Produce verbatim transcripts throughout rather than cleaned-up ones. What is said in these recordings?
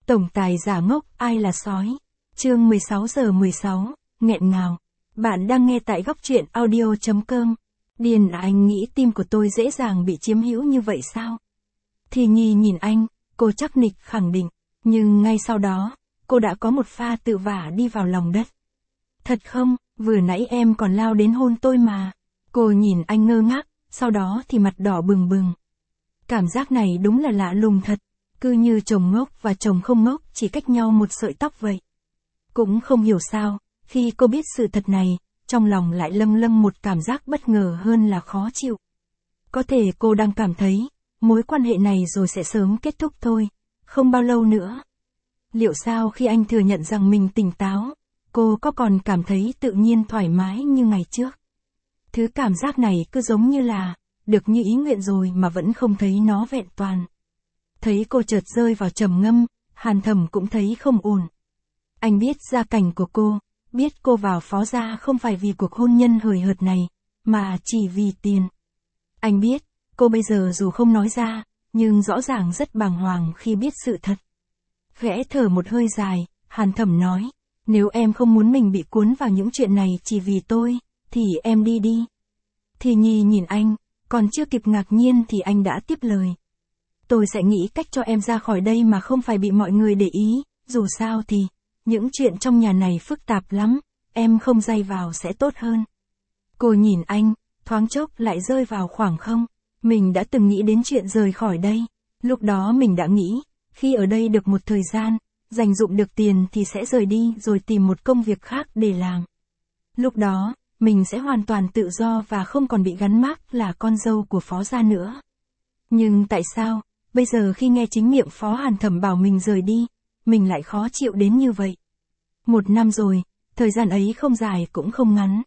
Tổng tài giả ngốc, ai là sói? Chương mười sáu giờ mười sáu, nghẹn ngào. Bạn đang nghe tại góc truyện audio chấm com. Điền, anh nghĩ tim của tôi dễ dàng bị chiếm hữu như vậy sao? Thì Nhi nhìn anh, cô chắc nịch khẳng định. Nhưng ngay sau đó, cô đã có một pha tự vả đi vào lòng đất. Thật không, vừa nãy em còn lao đến hôn tôi mà. Cô nhìn anh ngơ ngác, sau đó thì mặt đỏ bừng bừng. Cảm giác này đúng là lạ lùng thật. Cứ như chồng ngốc và chồng không ngốc chỉ cách nhau một sợi tóc vậy. Cũng không hiểu sao, khi cô biết sự thật này, trong lòng lại lâng lâng một cảm giác bất ngờ hơn là khó chịu. Có thể cô đang cảm thấy, mối quan hệ này rồi sẽ sớm kết thúc thôi, không bao lâu nữa. Liệu sao khi anh thừa nhận rằng mình tỉnh táo, cô có còn cảm thấy tự nhiên thoải mái như ngày trước? Thứ cảm giác này cứ giống như là, được như ý nguyện rồi mà vẫn không thấy nó vẹn toàn. Thấy cô chợt rơi vào trầm ngâm, Hàn Thầm cũng thấy không ổn. Anh biết gia cảnh của cô, biết cô vào phó gia không phải vì cuộc hôn nhân hời hợt này, mà chỉ vì tiền. Anh biết, cô bây giờ dù không nói ra, nhưng rõ ràng rất bàng hoàng khi biết sự thật. Khẽ thở một hơi dài, Hàn Thầm nói, nếu em không muốn mình bị cuốn vào những chuyện này chỉ vì tôi, thì em đi đi. Thì Nhi nhìn anh, còn chưa kịp ngạc nhiên thì anh đã tiếp lời. Tôi sẽ nghĩ cách cho em ra khỏi đây mà không phải bị mọi người để ý, dù sao thì, những chuyện trong nhà này phức tạp lắm, em không day vào sẽ tốt hơn. Cô nhìn anh, thoáng chốc lại rơi vào khoảng không, mình đã từng nghĩ đến chuyện rời khỏi đây, lúc đó mình đã nghĩ, khi ở đây được một thời gian, dành dụm được tiền thì sẽ rời đi rồi tìm một công việc khác để làm. Lúc đó, mình sẽ hoàn toàn tự do và không còn bị gắn mác là con dâu của phó gia nữa. Nhưng tại sao, bây giờ khi nghe chính miệng Phó Hàn Thẩm bảo mình rời đi, mình lại khó chịu đến như vậy? Một năm rồi, thời gian ấy không dài cũng không ngắn.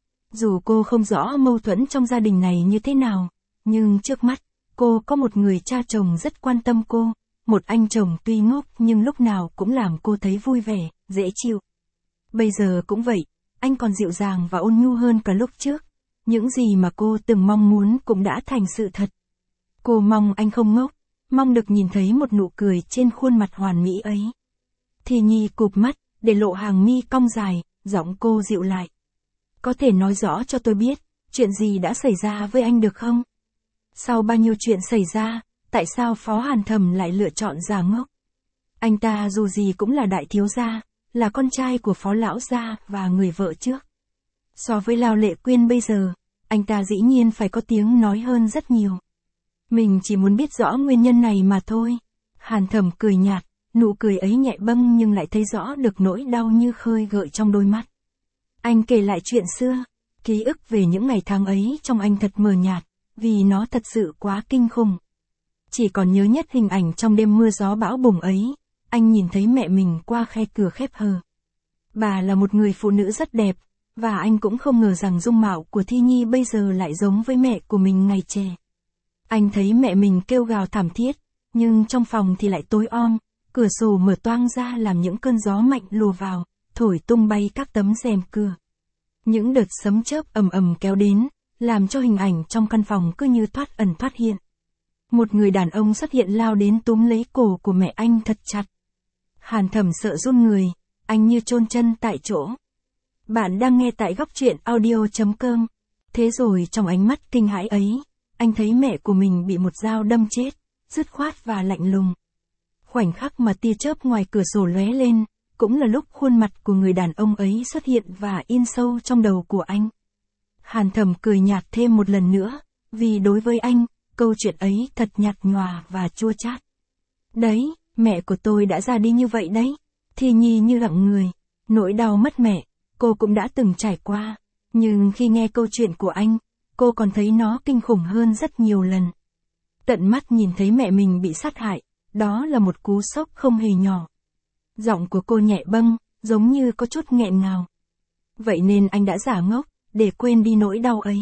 Dù cô không rõ mâu thuẫn trong gia đình này như thế nào, nhưng trước mắt, cô có một người cha chồng rất quan tâm cô, một anh chồng tuy ngốc nhưng lúc nào cũng làm cô thấy vui vẻ, dễ chịu. Bây giờ cũng vậy, anh còn dịu dàng và ôn nhu hơn cả lúc trước. Những gì mà cô từng mong muốn cũng đã thành sự thật. Cô mong anh không ngốc, mong được nhìn thấy một nụ cười trên khuôn mặt hoàn mỹ ấy. Thì Nhi cụp mắt, để lộ hàng mi cong dài, giọng cô dịu lại. Có thể nói rõ cho tôi biết, chuyện gì đã xảy ra với anh được không? Sau bao nhiêu chuyện xảy ra, tại sao Phó Hàn Thầm lại lựa chọn giả ngốc? Anh ta dù gì cũng là đại thiếu gia, là con trai của Phó Lão gia và người vợ trước. So với Lao Lệ Quyên bây giờ, anh ta dĩ nhiên phải có tiếng nói hơn rất nhiều. Mình chỉ muốn biết rõ nguyên nhân này mà thôi. Hàn Thầm cười nhạt, nụ cười ấy nhẹ bâng nhưng lại thấy rõ được nỗi đau như khơi gợi trong đôi mắt. Anh kể lại chuyện xưa, ký ức về những ngày tháng ấy trong anh thật mờ nhạt, vì nó thật sự quá kinh khủng. Chỉ còn nhớ nhất hình ảnh trong đêm mưa gió bão bùng ấy, anh nhìn thấy mẹ mình qua khe cửa khép hờ. Bà là một người phụ nữ rất đẹp, và anh cũng không ngờ rằng dung mạo của Thi Nhi bây giờ lại giống với mẹ của mình ngày trẻ. Anh thấy mẹ mình kêu gào thảm thiết, nhưng trong phòng thì lại tối om, cửa sổ mở toang ra làm những cơn gió mạnh lùa vào, thổi tung bay các tấm rèm cửa. Những đợt sấm chớp ầm ầm kéo đến, làm cho hình ảnh trong căn phòng cứ như thoát ẩn thoát hiện. Một người đàn ông xuất hiện lao đến túm lấy cổ của mẹ anh thật chặt. Hàn Thầm sợ run người, anh như chôn chân tại chỗ. Bạn đang nghe tại góc truyện audio chấm com. Thế rồi trong ánh mắt kinh hãi ấy, anh thấy mẹ của mình bị một dao đâm chết, dứt khoát và lạnh lùng. Khoảnh khắc mà tia chớp ngoài cửa sổ lóe lên, cũng là lúc khuôn mặt của người đàn ông ấy xuất hiện và in sâu trong đầu của anh. Hàn Thầm cười nhạt thêm một lần nữa, vì đối với anh, câu chuyện ấy thật nhạt nhòa và chua chát. Đấy, mẹ của tôi đã ra đi như vậy đấy. Thì Nhi như lặng người, nỗi đau mất mẹ, cô cũng đã từng trải qua, nhưng khi nghe câu chuyện của anh, cô còn thấy nó kinh khủng hơn rất nhiều lần. Tận mắt nhìn thấy mẹ mình bị sát hại, đó là một cú sốc không hề nhỏ. Giọng của cô nhẹ bâng, giống như có chút nghẹn ngào. Vậy nên anh đã giả ngốc, để quên đi nỗi đau ấy.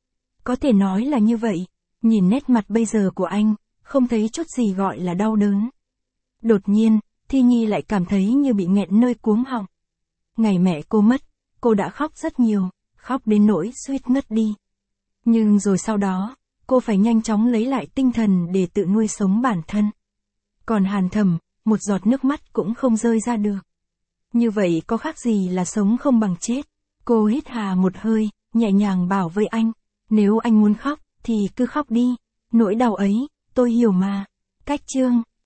Có thể nói là như vậy, nhìn nét mặt bây giờ của anh, không thấy chút gì gọi là đau đớn. Đột nhiên, Thi Nhi lại cảm thấy như bị nghẹn nơi cuống họng. Ngày mẹ cô mất, cô đã khóc rất nhiều, khóc đến nỗi suýt ngất đi. Nhưng rồi sau đó, cô phải nhanh chóng lấy lại tinh thần để tự nuôi sống bản thân. Còn Hàn Thầm, một giọt nước mắt cũng không rơi ra được. Như vậy có khác gì là sống không bằng chết. Cô hít hà một hơi, nhẹ nhàng bảo với anh, nếu anh muốn khóc, thì cứ khóc đi, nỗi đau ấy, tôi hiểu mà. Cách chương